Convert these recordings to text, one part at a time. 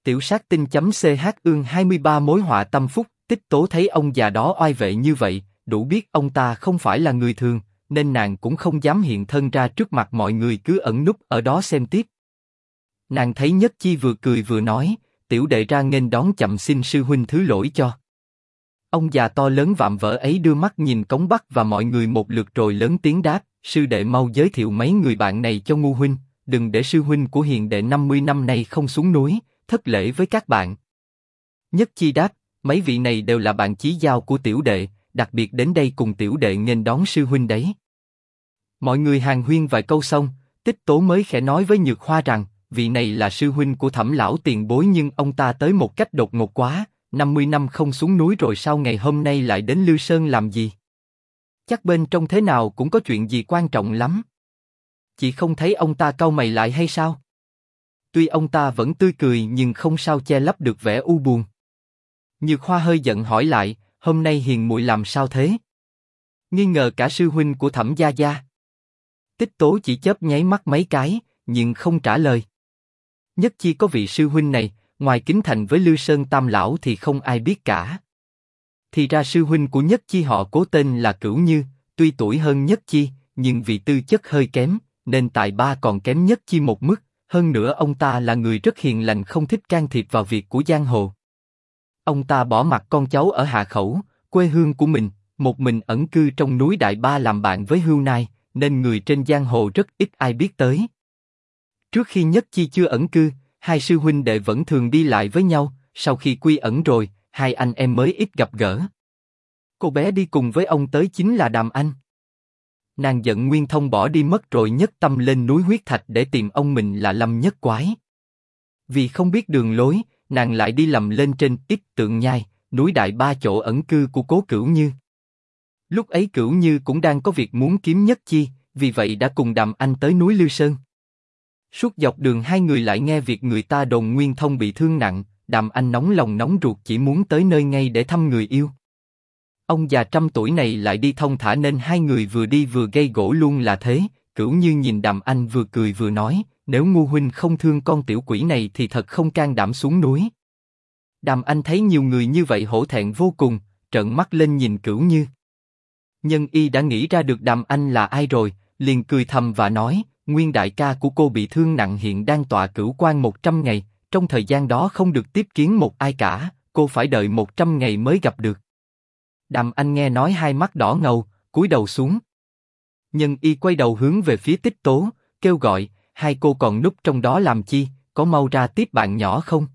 Tiểu sát tinh.ch ương 23 mối họa tâm phúc. Tích Tố thấy ông già đó oai vệ như vậy, đủ biết ông ta không phải là người thường, nên nàng cũng không dám hiện thân ra trước mặt mọi người, cứ ẩn núp ở đó xem tiếp. Nàng thấy Nhất Chi vừa cười vừa nói, tiểu đệ ra nghênh đón chậm, xin sư huynh thứ lỗi cho. Ông già to lớn vạm vỡ ấy đưa mắt nhìn Cống Bắc và mọi người một lượt rồi lớn tiếng đáp, sư đệ mau giới thiệu mấy người bạn này cho Ngu huynh, đừng để sư huynh của hiền đệ 50 năm nay không xuống núi, thất lễ với các bạn. Nhất Chi đáp, mấy vị này đều là bạn chí giao của tiểu đệ, đặc biệt đến đây cùng tiểu đệ nghênh đón sư huynh đấy. Mọi người hàn huyên vài câu xong, Tích Tố mới khẽ nói với Nhược Hoa rằng, vị này là sư huynh của Thẩm lão tiền bối, nhưng ông ta tới một cách đột ngột quá, 50 năm không xuống núi rồi sao ngày hôm nay lại đến Lư Sơn làm gì? Chắc bên trong thế nào cũng có chuyện gì quan trọng lắm. Chị không thấy ông ta cau mày lại hay sao? Tuy ông ta vẫn tươi cười nhưng không sao che lấp được vẻ u buồn. Nhược Hoa hơi giận hỏi lại, hôm nay hiền muội làm sao thế? Nghi ngờ cả sư huynh của Thẩm gia gia. Tích Tố chỉ chớp nháy mắt mấy cái, nhưng không trả lời. Nhất Chi có vị sư huynh này, ngoài Kính Thành với Lư Sơn Tam lão thì không ai biết cả. Thì ra sư huynh của Nhất Chi họ Cố tên là Cửu Như, tuy tuổi hơn Nhất Chi, nhưng vì tư chất hơi kém, nên tài ba còn kém Nhất Chi một mức. Hơn nữa ông ta là người rất hiền lành, không thích can thiệp vào việc của giang hồ. Ông ta bỏ mặc con cháu ở Hạ Khẩu, quê hương của mình, một mình ẩn cư trong núi Đại Ba làm bạn với Hưu Nai, nên người trên giang hồ rất ít ai biết tới. Trước khi Nhất Chi chưa ẩn cư, hai sư huynh đệ vẫn thường đi lại với nhau, sau khi quy ẩn rồi, hai anh em mới ít gặp gỡ. Cô bé đi cùng với ông tới chính là Đàm Anh. Nàng giận Nguyên Thông bỏ đi mất rồi nhất tâm lên núi Huyết Thạch để tìm ông mình là Lâm Nhất Quái. Vì không biết đường lối, nàng lại đi lầm lên trên Ít Tượng Nhai, núi Đại Ba chỗ ẩn cư của Cố Cửu Như. Lúc ấy Cửu Như cũng đang có việc muốn kiếm Nhất Chi, vì vậy đã cùng Đàm Anh tới núi Lư Sơn. Suốt dọc đường hai người lại nghe việc người ta đồn Nguyên Thông bị thương nặng, Đàm Anh nóng lòng nóng ruột chỉ muốn tới nơi ngay để thăm người yêu. Ông già trăm tuổi này lại đi thong thả nên hai người vừa đi vừa gây gổ luôn là thế. Cửu Như nhìn Đàm Anh vừa cười vừa nói, nếu Ngu huynh không thương con tiểu quỷ này thì thật không can đảm xuống núi. Đàm Anh thấy nhiều người như vậy hổ thẹn vô cùng, trợn mắt lên nhìn Cửu Như. Nhân y đã nghĩ ra được Đàm Anh là ai rồi, liền cười thầm và nói, Nguyên đại ca của cô bị thương nặng hiện đang tọa cửu quan 100 ngày, trong thời gian đó không được tiếp kiến một ai cả, cô phải đợi 100 ngày mới gặp được. Đàm Anh nghe nói hai mắt đỏ ngầu, cúi đầu xuống. Nhân y quay đầu hướng về phía Tích Tố, kêu gọi, hai cô còn núp trong đó làm chi, có mau ra tiếp bạn nhỏ không?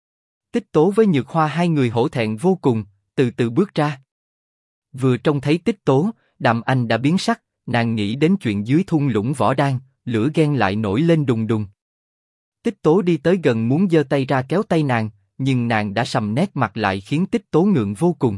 Tích Tố với Nhược Hoa hai người hổ thẹn vô cùng, từ từ bước ra. Vừa trông thấy Tích Tố, Đàm Anh đã biến sắc, nàng nghĩ đến chuyện dưới thung lũng võ đan, lửa ghen lại nổi lên đùng đùng. Tích Tố đi tới gần muốn giơ tay ra kéo tay nàng, nhưng nàng đã sầm nét mặt lại khiến Tích Tố ngượng vô cùng.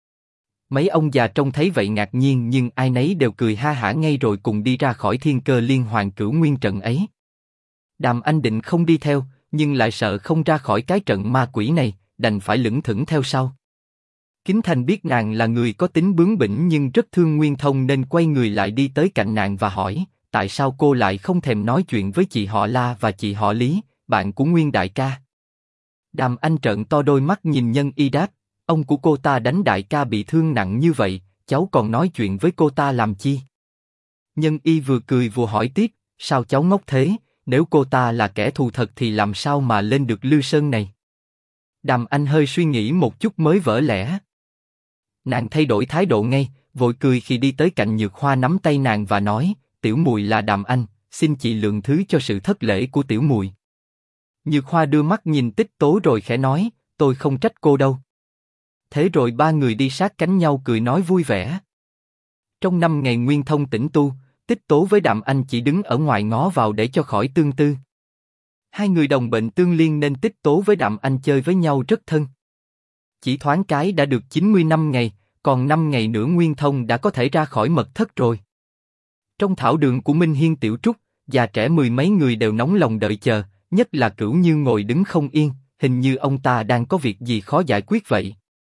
Mấy ông già trông thấy vậy ngạc nhiên nhưng ai nấy đều cười ha hả ngay rồi cùng đi ra khỏi Thiên Cơ Liên Hoàn Cửu Nguyên trận ấy. Đàm Anh định không đi theo, nhưng lại sợ không ra khỏi cái trận ma quỷ này, đành phải lững thững theo sau. Kính Thành biết nàng là người có tính bướng bỉnh nhưng rất thương Nguyên Thông nên quay người lại đi tới cạnh nàng và hỏi, tại sao cô lại không thèm nói chuyện với chị họ La và chị họ Lý, bạn của Nguyên đại ca? Đàm Anh trợn to đôi mắt nhìn Nhân y đáp, ông của cô ta đánh đại ca bị thương nặng như vậy, cháu còn nói chuyện với cô ta làm chi? Nhân y vừa cười vừa hỏi tiếp, sao cháu ngốc thế, nếu cô ta là kẻ thù thật thì làm sao mà lên được Lư Sơn này? Đàm Anh hơi suy nghĩ một chút mới vỡ lẽ. Nàng thay đổi thái độ ngay, vội cười khi đi tới cạnh Nhược Hoa nắm tay nàng và nói, tiểu muội là Đàm Anh, xin chị lượng thứ cho sự thất lễ của tiểu muội. Nhược Hoa đưa mắt nhìn Tích Tố rồi khẽ nói, tôi không trách cô đâu. Thế rồi ba người đi sát cánh nhau cười nói vui vẻ. Trong 5 ngày Nguyên Thông tĩnh tu, Tích Tố với Đàm Anh chỉ đứng ở ngoài ngó vào để cho khỏi tương tư. Hai người đồng bệnh tương liên nên Tích Tố với Đàm Anh chơi với nhau rất thân. Chỉ thoáng cái đã được 95 ngày, còn 5 ngày nữa Nguyên Thông đã có thể ra khỏi mật thất rồi. Trong thảo đường của Minh Hiên Tiểu Trúc, già trẻ mười mấy người đều nóng lòng đợi chờ, nhất là Cửu Như ngồi đứng không yên, hình như ông ta đang có việc gì khó giải quyết vậy.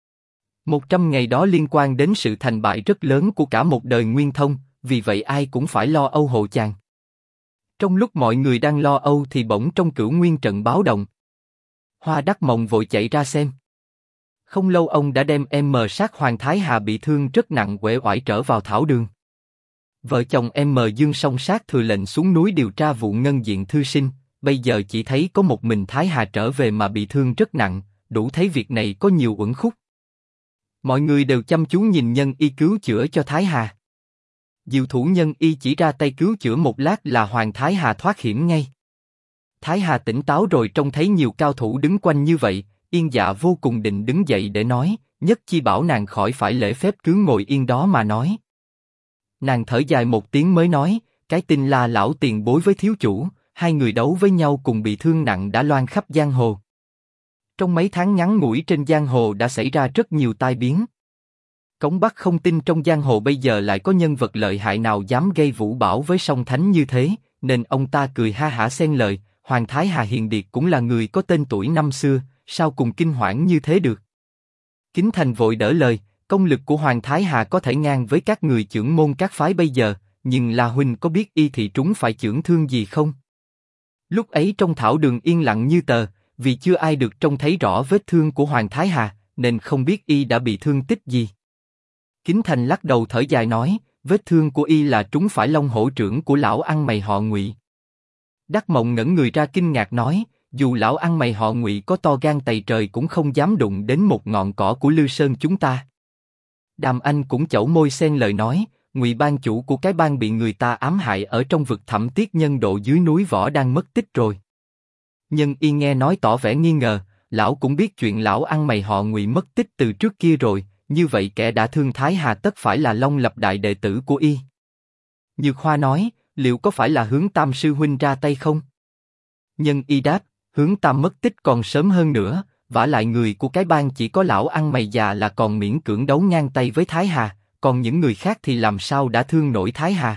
100 ngày đó liên quan đến sự thành bại rất lớn của cả một đời Nguyên Thông, vì vậy ai cũng phải lo âu hộ chàng. Trong lúc mọi người đang lo âu thì bỗng trong Cửu Nguyên trận báo động. Hoa Đắc Mộng vội chạy ra xem. Không lâu ông đã đem sát Hoàng Thái Hà bị thương rất nặng uể oải trở vào thảo đường. Vợ chồng Dương Song Sát thừa lệnh xuống núi điều tra vụ ngân diện thư sinh, bây giờ chỉ thấy có một mình Thái Hà trở về mà bị thương rất nặng, đủ thấy việc này có nhiều uẩn khúc. Mọi người đều chăm chú nhìn Nhân Y cứu chữa cho Thái Hà. Diệu thủ Nhân Y chỉ ra tay cứu chữa một lát là Hoàng Thái Hà thoát hiểm ngay. Thái Hà tỉnh táo rồi trông thấy nhiều cao thủ đứng quanh như vậy, Yên Dạ vô cùng định đứng dậy để nói, Nhất Chi bảo nàng khỏi phải lễ phép cứ ngồi yên đó mà nói. Nàng thở dài một tiếng mới nói, cái tin La lão tiền bối với thiếu chủ, hai người đấu với nhau cùng bị thương nặng đã loan khắp giang hồ. Trong mấy tháng ngắn ngủi trên giang hồ đã xảy ra rất nhiều tai biến. Cống Bắc không tin trong giang hồ bây giờ lại có nhân vật lợi hại nào dám gây vũ bão với song thánh như thế, nên ông ta cười ha hả xen lời, Hoàng Thái Hà hiền điệt cũng là người có tên tuổi năm xưa, sao cùng kinh hoảng như thế được? Kính Thành vội đỡ lời, công lực của Hoàng Thái Hà có thể ngang với các người chưởng môn các phái bây giờ, nhưng La huynh có biết y thị trúng phải chưởng thương gì không? Lúc ấy trong thảo đường yên lặng như tờ, vì chưa ai được trông thấy rõ vết thương của Hoàng Thái Hà, nên không biết y đã bị thương tích gì. Kính Thành lắc đầu thở dài nói, vết thương của y là trúng phải long hổ trưởng của lão ăn mày họ Ngụy. Đắc Mộng ngẩn người ra kinh ngạc nói, dù lão ăn mày họ Ngụy có to gan tày trời cũng không dám đụng đến một ngọn cỏ của Lư Sơn chúng ta. Đàm Anh cũng chẩu môi xen lời nói, Ngụy ban chủ của cái bang bị người ta ám hại ở trong vực thẳm tiết nhân độ dưới núi Võ đang mất tích rồi. Nhân Y nghe nói tỏ vẻ nghi ngờ, lão cũng biết chuyện lão ăn mày họ Ngụy mất tích từ trước kia rồi, như vậy kẻ đã thương Thái Hà tất phải là Long Lập đại đệ tử của y. Nhược Hoa nói, liệu có phải là Hướng Tam sư huynh ra tay không? Nhân Y đáp, Hướng Tam mất tích còn sớm hơn nữa, vả lại người của cái bang chỉ có lão ăn mày già là còn miễn cưỡng đấu ngang tay với Thái Hà, còn những người khác thì làm sao đã thương nổi Thái Hà.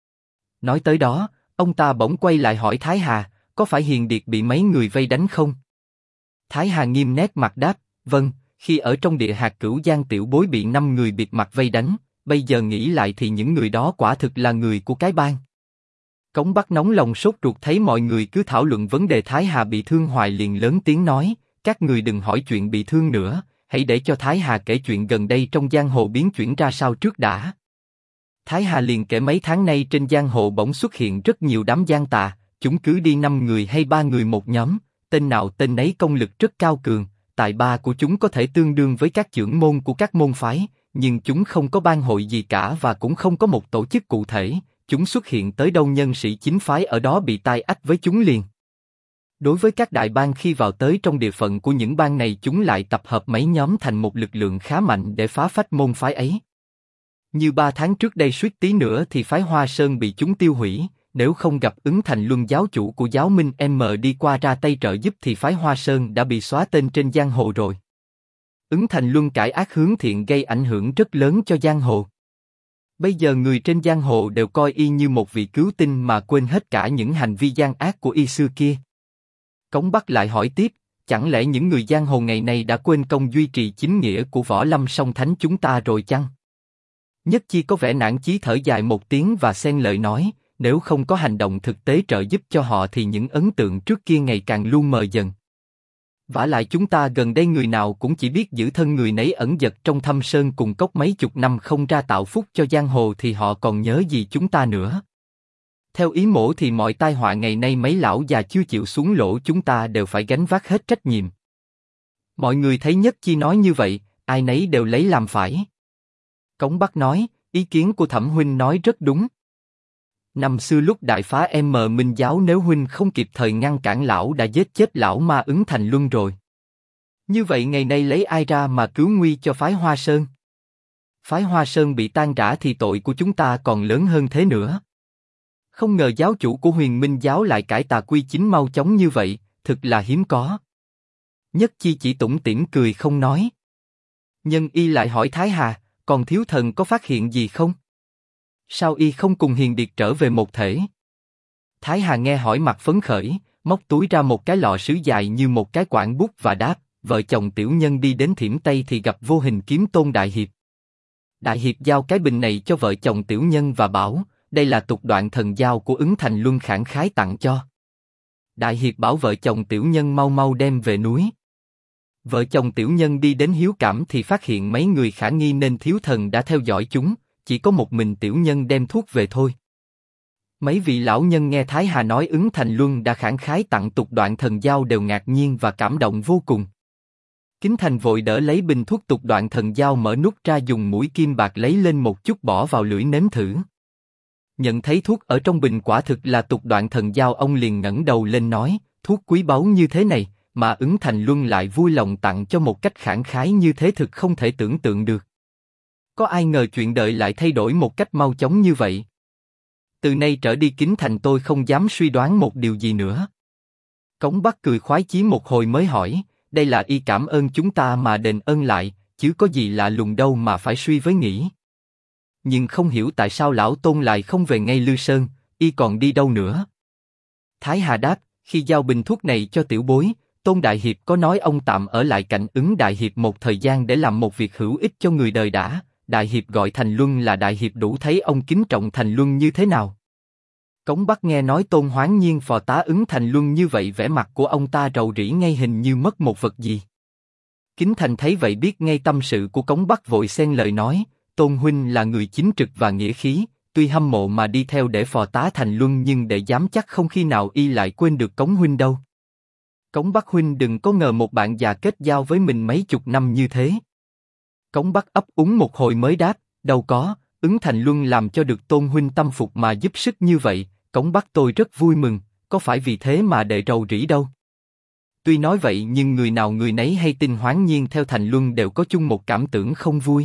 Nói tới đó, ông ta bỗng quay lại hỏi Thái Hà, có phải hiền điệt bị mấy người vây đánh không? Thái Hà nghiêm nét mặt đáp, vâng, khi ở trong địa hạt Cửu Giang tiểu bối bị 5 người bịt mặt vây đánh, bây giờ nghĩ lại thì những người đó quả thực là người của cái bang. Cống Bắc nóng lòng sốt ruột thấy mọi người cứ thảo luận vấn đề Thái Hà bị thương hoài liền lớn tiếng nói, các người đừng hỏi chuyện bị thương nữa, hãy để cho Thái Hà kể chuyện gần đây trong giang hồ biến chuyển ra sao trước đã. Thái Hà liền kể mấy tháng nay trên giang hồ bỗng xuất hiện rất nhiều đám gian tà, chúng cứ đi 5 người hay 3 người một nhóm, tên nào tên nấy công lực rất cao cường, tài ba của chúng có thể tương đương với các chưởng môn của các môn phái, nhưng chúng không có bang hội gì cả và cũng không có một tổ chức cụ thể, chúng xuất hiện tới đâu nhân sĩ chính phái ở đó bị tai ách với chúng liền. Đối với các đại bang khi vào tới trong địa phận của những bang này chúng lại tập hợp mấy nhóm thành một lực lượng khá mạnh để phá phách môn phái ấy. Như 3 tháng trước đây suýt tí nữa thì phái Hoa Sơn bị chúng tiêu hủy, nếu không gặp Ứng Thành Luân giáo chủ của giáo Minh đi qua ra tay trợ giúp thì phái Hoa Sơn đã bị xóa tên trên giang hồ rồi. Ứng Thành Luân cải ác hướng thiện gây ảnh hưởng rất lớn cho giang hồ. Bây giờ người trên giang hồ đều coi y như một vị cứu tinh mà quên hết cả những hành vi gian ác của y xưa kia. Cống Bắc lại hỏi tiếp, chẳng lẽ những người giang hồ ngày nay đã quên công duy trì chính nghĩa của Võ Lâm song thánh chúng ta rồi chăng? Nhất Chi có vẻ nản chí thở dài một tiếng và xen lời nói, nếu không có hành động thực tế trợ giúp cho họ thì những ấn tượng trước kia ngày càng lu mờ dần. Vả lại chúng ta gần đây người nào cũng chỉ biết giữ thân người nấy ẩn dật trong thâm sơn cùng cốc mấy chục năm không ra tạo phúc cho giang hồ thì họ còn nhớ gì chúng ta nữa. Theo ý mổ thì mọi tai họa ngày nay mấy lão già chưa chịu xuống lỗ chúng ta đều phải gánh vác hết trách nhiệm. Mọi người thấy Nhất Chi nói như vậy, ai nấy đều lấy làm phải. Cống Bắc nói, ý kiến của Thẩm huynh nói rất đúng. Năm xưa lúc đại phá Minh giáo nếu huynh không kịp thời ngăn cản lão đã giết chết lão ma Ứng Thành Luân rồi. Như vậy ngày nay lấy ai ra mà cứu nguy cho phái Hoa Sơn? Phái Hoa Sơn bị tan rã thì tội của chúng ta còn lớn hơn thế nữa. Không ngờ giáo chủ của Huyền Minh giáo lại cải tà quy chính mau chóng như vậy, thực là hiếm có. Nhất Chi chỉ tủm tỉm cười không nói. Nhân Y lại hỏi Thái Hà, còn thiếu thần có phát hiện gì không? Sao y không cùng hiền điệt trở về một thể? Thái Hà nghe hỏi mặt phấn khởi, móc túi ra một cái lọ sứ dài như một cái quảng bút và đáp, vợ chồng tiểu nhân đi đến Thiểm Tây thì gặp Vô Hình Kiếm Tôn đại hiệp. Đại hiệp giao cái bình này cho vợ chồng tiểu nhân và bảo, đây là tục đoạn thần giao của Ứng Thành Luân khẳng khái tặng cho. Đại hiệp bảo vợ chồng tiểu nhân mau mau đem về núi. Vợ chồng tiểu nhân đi đến hiếu cảm thì phát hiện mấy người khả nghi nên thiếu thần đã theo dõi chúng, chỉ có một mình tiểu nhân đem thuốc về thôi. Mấy vị lão nhân nghe Thái Hà nói Ứng Thành Luân đã khẳng khái tặng tục đoạn thần dao đều ngạc nhiên và cảm động vô cùng. Kính Thành vội đỡ lấy bình thuốc tục đoạn thần dao mở nút ra dùng mũi kim bạc lấy lên một chút bỏ vào lưỡi nếm thử. Nhận thấy thuốc ở trong bình quả thực là tục đoạn thần dao, ông liền ngẩng đầu lên nói, thuốc quý báu như thế này, mà Ứng Thành Luân lại vui lòng tặng cho một cách khẳng khái như thế thực không thể tưởng tượng được. Có ai ngờ chuyện đời lại thay đổi một cách mau chóng như vậy. Từ nay trở đi Kính Thành tôi không dám suy đoán một điều gì nữa. Cống Bắc cười khoái chí một hồi mới hỏi, đây là y cảm ơn chúng ta mà đền ơn lại, chứ có gì lạ lùng đâu mà phải suy với nghĩ. Nhưng không hiểu tại sao lão Tôn lại không về ngay Lư Sơn, y còn đi đâu nữa. Thái Hà đáp, khi giao bình thuốc này cho tiểu bối, Tôn Đại Hiệp có nói ông tạm ở lại cạnh Ứng Đại Hiệp một thời gian để làm một việc hữu ích cho người đời đã. Đại Hiệp gọi Thành Luân là Đại Hiệp đủ thấy ông kính trọng Thành Luân như thế nào. Cống Bắc nghe nói Tôn Hoáng Nhiên phò tá Ứng Thành Luân như vậy, vẻ mặt của ông ta rầu rĩ ngay hình như mất một vật gì. Kính Thành thấy vậy biết ngay tâm sự của Cống Bắc vội xen lời nói, Tôn huynh là người chính trực và nghĩa khí, tuy hâm mộ mà đi theo để phò tá Thành Luân nhưng để dám chắc không khi nào y lại quên được Cống huynh đâu. Cống Bắc huynh đừng có ngờ một bạn già kết giao với mình mấy chục năm như thế. Cống Bắc ấp úng một hồi mới đáp, đâu có, Ứng Thành Luân làm cho được Tôn huynh tâm phục mà giúp sức như vậy, Cống Bắc tôi rất vui mừng, có phải vì thế mà để rầu rĩ đâu. Tuy nói vậy nhưng người nào người nấy hay tin Hoáng Nhiên theo Thành Luân đều có chung một cảm tưởng không vui.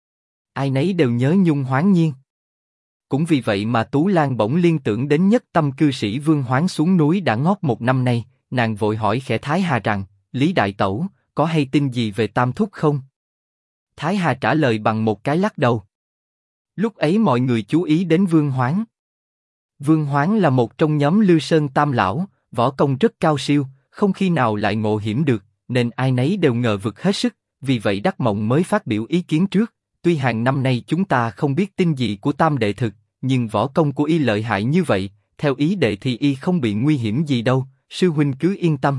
Ai nấy đều nhớ nhung Hoáng Nhiên. Cũng vì vậy mà Tú Lan bỗng liên tưởng đến nhất tâm cư sĩ Vương Hoáng xuống núi đã ngót một năm nay, nàng vội hỏi khẽ Thái Hà rằng, Lý Đại Tẩu, có hay tin gì về Tam Thúc không? Thái Hà trả lời bằng một cái lắc đầu. Lúc ấy mọi người chú ý đến Vương Hoáng. Vương Hoáng là một trong nhóm Lư Sơn Tam Lão, võ công rất cao siêu, không khi nào lại ngộ hiểm được, nên ai nấy đều ngờ vực hết sức, vì vậy Đắc Mộng mới phát biểu ý kiến trước. Tuy hàng năm nay chúng ta không biết tin gì của Tam Đệ thực, nhưng võ công của y lợi hại như vậy, theo ý đệ thì y không bị nguy hiểm gì đâu, sư huynh cứ yên tâm.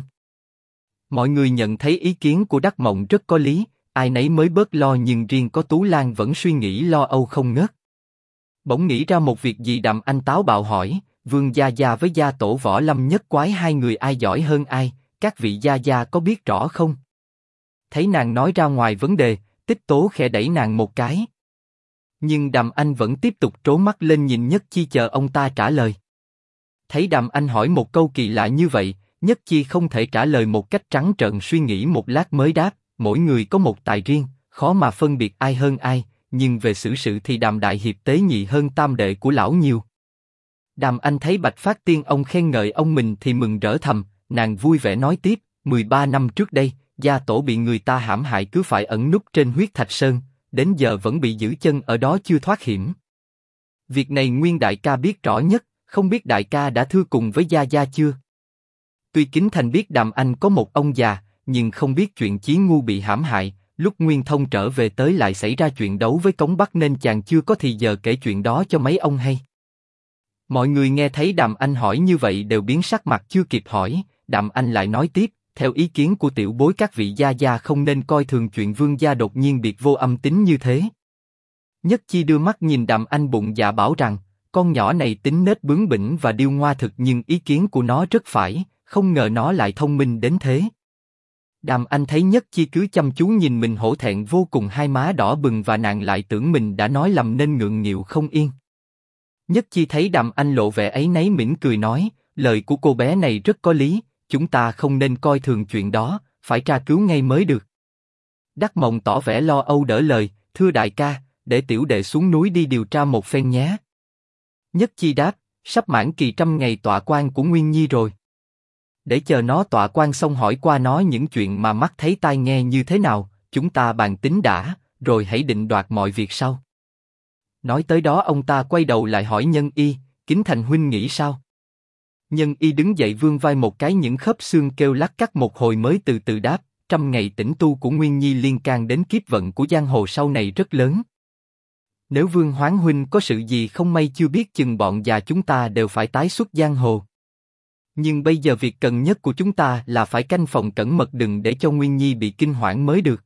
Mọi người nhận thấy ý kiến của Đắc Mộng rất có lý, ai nấy mới bớt lo, nhưng riêng có Tú Lan vẫn suy nghĩ lo âu không ngớt. Bỗng nghĩ ra một việc gì, Đàm Anh táo bạo hỏi, Vương gia gia với gia tổ Võ Lâm Nhất Quái hai người ai giỏi hơn ai, các vị gia gia có biết rõ không? Thấy nàng nói ra ngoài vấn đề, Tích Tố khẽ đẩy nàng một cái. Nhưng Đàm Anh vẫn tiếp tục trố mắt lên nhìn Nhất Chi chờ ông ta trả lời. Thấy Đàm Anh hỏi một câu kỳ lạ như vậy, Nhất Chi không thể trả lời một cách trắng trợn, suy nghĩ một lát mới đáp, mỗi người có một tài riêng, khó mà phân biệt ai hơn ai, nhưng về xử sự thì Đàm Đại Hiệp tế nhị hơn Tam Đệ của lão nhiều. Đàm Anh thấy Bạch Phát Tiên ông khen ngợi ông mình thì mừng rỡ thầm, nàng vui vẻ nói tiếp, 13 năm trước đây, gia tổ bị người ta hãm hại cứ phải ẩn núp trên Huyết Thạch Sơn, đến giờ vẫn bị giữ chân ở đó chưa thoát hiểm. Việc này Nguyên đại ca biết rõ nhất, không biết đại ca đã thưa cùng với gia gia chưa? Tuy Kính Thành biết Đàm Anh có một ông già, nhưng không biết chuyện Chí Ngu bị hãm hại. Lúc Nguyên Thông trở về tới lại xảy ra chuyện đấu với Cống Bắc nên chàng chưa có thì giờ kể chuyện đó cho mấy ông hay. Mọi người nghe thấy Đàm Anh hỏi như vậy đều biến sắc mặt, chưa kịp hỏi, Đàm Anh lại nói tiếp, theo ý kiến của tiểu bối các vị gia gia không nên coi thường chuyện Vương gia đột nhiên biệt vô âm tín như thế. Nhất Chi đưa mắt nhìn Đàm Anh bụng dạ bảo rằng, con nhỏ này tính nết bướng bỉnh và điêu ngoa thực, nhưng ý kiến của nó rất phải, không ngờ nó lại thông minh đến thế. Đàm Anh thấy Nhất Chi cứ chăm chú nhìn mình hổ thẹn vô cùng, hai má đỏ bừng và nàng lại tưởng mình đã nói lầm nên ngượng nghịu không yên. Nhất Chi thấy Đàm Anh lộ vẻ áy náy mỉm cười nói, lời của cô bé này rất có lý, chúng ta không nên coi thường chuyện đó, phải tra cứu ngay mới được. Đắc Mộng tỏ vẻ lo âu đỡ lời, thưa đại ca, để tiểu đệ xuống núi đi điều tra một phen nhé. Nhất Chi đáp, sắp mãn kỳ 100 ngày tọa quan của Nguyên Nhi rồi. Để chờ nó tọa quan xong hỏi qua nó những chuyện mà mắt thấy tai nghe như thế nào, chúng ta bàn tính đã, rồi hãy định đoạt mọi việc sau. Nói tới đó ông ta quay đầu lại hỏi Nhân Y, Kính Thành huynh nghĩ sao? Nhân Y đứng dậy vươn vai một cái, những khớp xương kêu lắc cắt một hồi mới từ từ đáp, 100 ngày tĩnh tu của Nguyên Nhi liên can đến kiếp vận của giang hồ sau này rất lớn. Nếu Vương Hoáng huynh có sự gì không may chưa biết chừng bọn già chúng ta đều phải tái xuất giang hồ. Nhưng bây giờ việc cần nhất của chúng ta là phải canh phòng cẩn mật đừng để cho Nguyên Nhi bị kinh hoảng mới được.